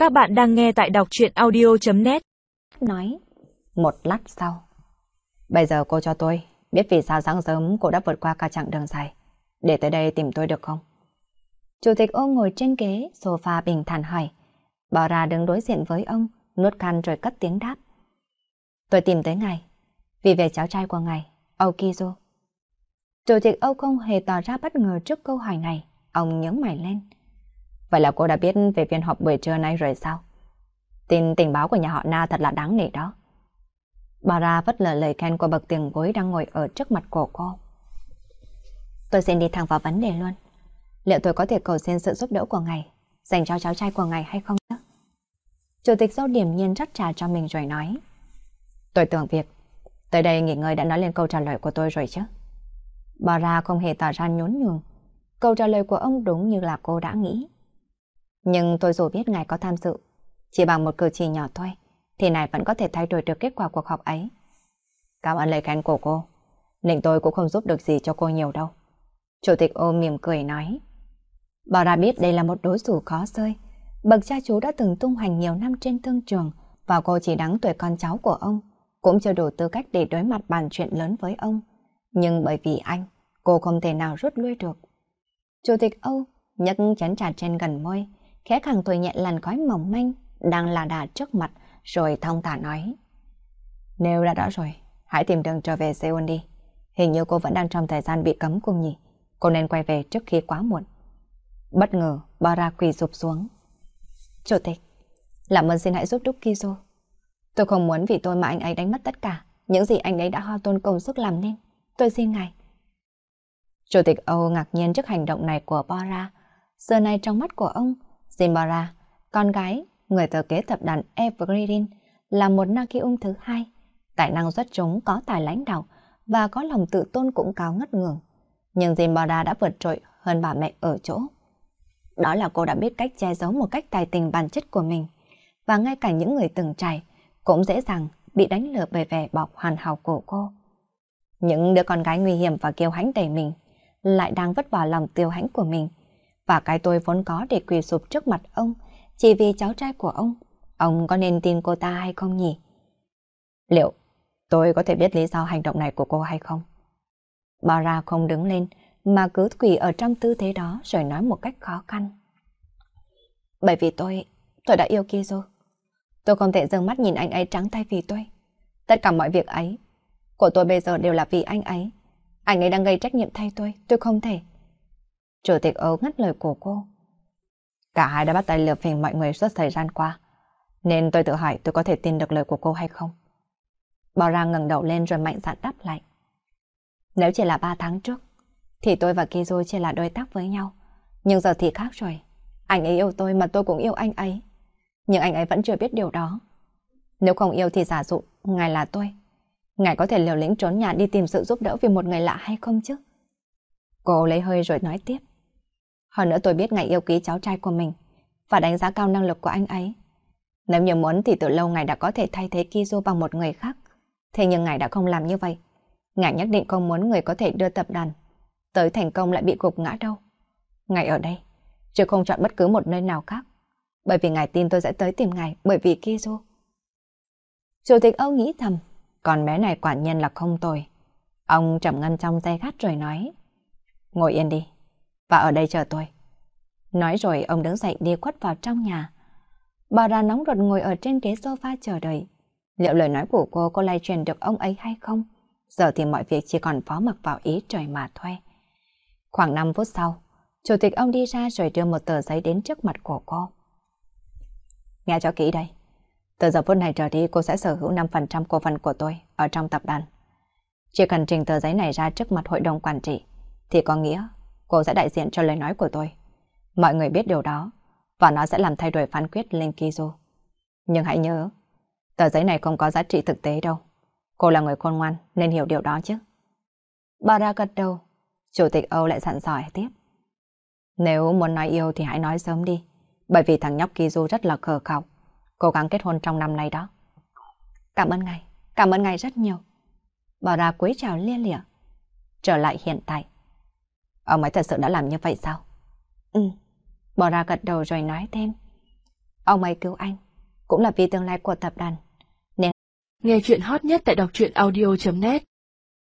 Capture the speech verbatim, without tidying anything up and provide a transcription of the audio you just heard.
Các bạn đang nghe tại đọc truyện audio.net. Nói, một lát sau. Bây giờ cô cho tôi biết vì sao sáng sớm cô đã vượt qua cả chặng đường dài để tới đây tìm tôi được không? Chủ tịch Ô ngồi trên ghế sofa bình thản hỏi. Bảo ra đứng đối diện với ông, nuốt khăn rồi cất tiếng đáp. Tôi tìm tới ngài vì về cháu trai của ngài, Âu Kizo. Chủ tịch Âu không hề tỏ ra bất ngờ trước câu hỏi này. Ông nhướng mày lên. Vậy là cô đã biết về phiên họp buổi trưa nay rồi sao? Tin tình báo của nhà họ Na thật là đáng nể đó. Bà ra vất lờ lời khen của bậc tiền bối đang ngồi ở trước mặt của cô. Tôi xin đi thẳng vào vấn đề luôn. Liệu tôi có thể cầu xin sự giúp đỡ của ngài dành cho cháu trai của ngài hay không nhé? Chủ tịch Dâu điềm nhiên rót trà cho mình rồi nói. Tôi tưởng việc tới đây nghỉ ngơi đã nói lên câu trả lời của tôi rồi chứ. Bà ra không hề tỏ ra nhún nhường. Câu trả lời của ông đúng như là cô đã nghĩ. Nhưng tôi dù biết ngài có tham dự, chỉ bằng một cử chỉ nhỏ thôi, thì ngài vẫn có thể thay đổi được kết quả cuộc họp ấy. Cảm ơn lời khen của cô, nhưng tôi cũng không giúp được gì cho cô nhiều đâu. Chủ tịch Ô mỉm cười nói. Bảo ra biết đây là một đối thủ khó rơi. Bậc cha chú đã từng tung hoành nhiều năm trên thương trường, và cô chỉ đáng tuổi con cháu của ông, cũng chưa đủ tư cách để đối mặt bàn chuyện lớn với ông. Nhưng bởi vì anh, cô không thể nào rút lui được. Chủ tịch Âu nhấc chén trà trên gần môi, khẽ khàng thổi nhẹ làn khói mỏng manh đang là đà trước mặt, rồi thong thả nói. Nếu đã đó rồi, hãy tìm đường trở về Seoul đi. Hình như cô vẫn đang trong thời gian bị cấm cung nhỉ. Cô nên quay về trước khi quá muộn. Bất ngờ, Bara quỳ sụp xuống. Chủ tịch, làm ơn xin hãy giúp đúc Kizo. Tôi không muốn vì tôi mà anh ấy đánh mất tất cả những gì anh ấy đã hao tốn công sức làm nên. Tôi xin ngài. Chủ tịch Âu ngạc nhiên trước hành động này của Bara. Giờ này trong mắt của ông, Jin Bara, con gái, người thừa kế tập đoàn Evergreen, là một Nakium thứ hai. Tài năng xuất chúng, có tài lãnh đạo và có lòng tự tôn cũng cao ngất ngường. Nhưng Jin Bara đã vượt trội hơn bà mẹ ở chỗ. Đó là cô đã biết cách che giấu một cách tài tình bản chất của mình. Và ngay cả những người từng trải cũng dễ dàng bị đánh lừa bởi vẻ bọc hoàn hảo của cô. Những đứa con gái nguy hiểm và kiêu hãnh đầy mình lại đang vất vả lòng tiêu hãnh của mình. Và cái tôi vốn có để quỳ sụp trước mặt ông chỉ vì cháu trai của ông. Ông có nên tin cô ta hay không nhỉ? Liệu tôi có thể biết lý do hành động này của cô hay không? Bara không đứng lên mà cứ quỳ ở trong tư thế đó rồi nói một cách khó khăn. Bởi vì tôi, tôi đã yêu Kizo. Tôi không thể dừng mắt nhìn anh ấy trắng tay vì tôi. Tất cả mọi việc ấy của tôi bây giờ đều là vì anh ấy. Anh ấy đang gây trách nhiệm thay tôi, tôi không thể. Chủ tịch Âu ngắt lời của cô. Cả hai đã bắt tay lừa phỉnh mọi người suốt thời gian qua, nên tôi tự hỏi tôi có thể tin được lời của cô hay không. Bảo ra ngẩng đầu lên rồi mạnh dạn đáp lại. Nếu chỉ là ba tháng trước, thì tôi và Kizo chỉ là đối tác với nhau. Nhưng giờ thì khác rồi. Anh ấy yêu tôi mà tôi cũng yêu anh ấy. Nhưng anh ấy vẫn chưa biết điều đó. Nếu không yêu thì giả dụ, ngài là tôi. Ngài có thể liều lĩnh trốn nhà đi tìm sự giúp đỡ vì một người lạ hay không chứ? Cô lấy hơi rồi nói tiếp. Hơn nữa tôi biết ngài yêu quý cháu trai của mình và đánh giá cao năng lực của anh ấy. Nếu như muốn thì từ lâu ngài đã có thể thay thế Kizo bằng một người khác. Thế nhưng ngài đã không làm như vậy. Ngài nhất định không muốn người có thể đưa tập đoàn tới thành công lại bị gục ngã đâu. Ngài ở đây, chứ không chọn bất cứ một nơi nào khác. Bởi vì ngài tin tôi sẽ tới tìm ngài bởi vì Kizo. Chủ tịch Âu nghĩ thầm, con bé này quả nhiên là không tồi. Ông trầm ngâm trong giây lát rồi nói. Ngồi yên đi, và ở đây chờ tôi. Nói rồi ông đứng dậy đi khuất vào trong nhà. Bà ra nóng ruột ngồi ở trên ghế sofa chờ đợi. Liệu lời nói của cô có lay truyền được ông ấy hay không? Giờ thì mọi việc chỉ còn phó mặc vào ý trời mà thôi. Khoảng năm phút sau, chủ tịch ông đi ra rồi đưa một tờ giấy đến trước mặt của cô. Nghe cho kỹ đây. Từ giờ phút này trở đi cô sẽ sở hữu năm phần trăm cổ phần của tôi ở trong tập đoàn. Chỉ cần trình tờ giấy này ra trước mặt hội đồng quản trị thì có nghĩa cô sẽ đại diện cho lời nói của tôi. Mọi người biết điều đó và nó sẽ làm thay đổi phán quyết lên Kizo. Nhưng hãy nhớ, tờ giấy này không có giá trị thực tế đâu. Cô là người khôn ngoan nên hiểu điều đó chứ. Bà ra gật đầu. Chủ tịch Âu lại dặn dò tiếp. Nếu muốn nói yêu thì hãy nói sớm đi. Bởi vì thằng nhóc Kizo rất là khờ khạo. Cố gắng kết hôn trong năm nay đó. Cảm ơn ngài, cảm ơn ngài rất nhiều. Bà ra cúi chào lia lịa. Trở lại hiện tại. Ông ấy thật sự đã làm như vậy sao? Ừ. Bà ra gật đầu rồi nói thêm. Ông ấy cứu anh, cũng là vì tương lai của tập đoàn. Nên nghe chuyện hot nhất tại đọc truyện audio chấm net.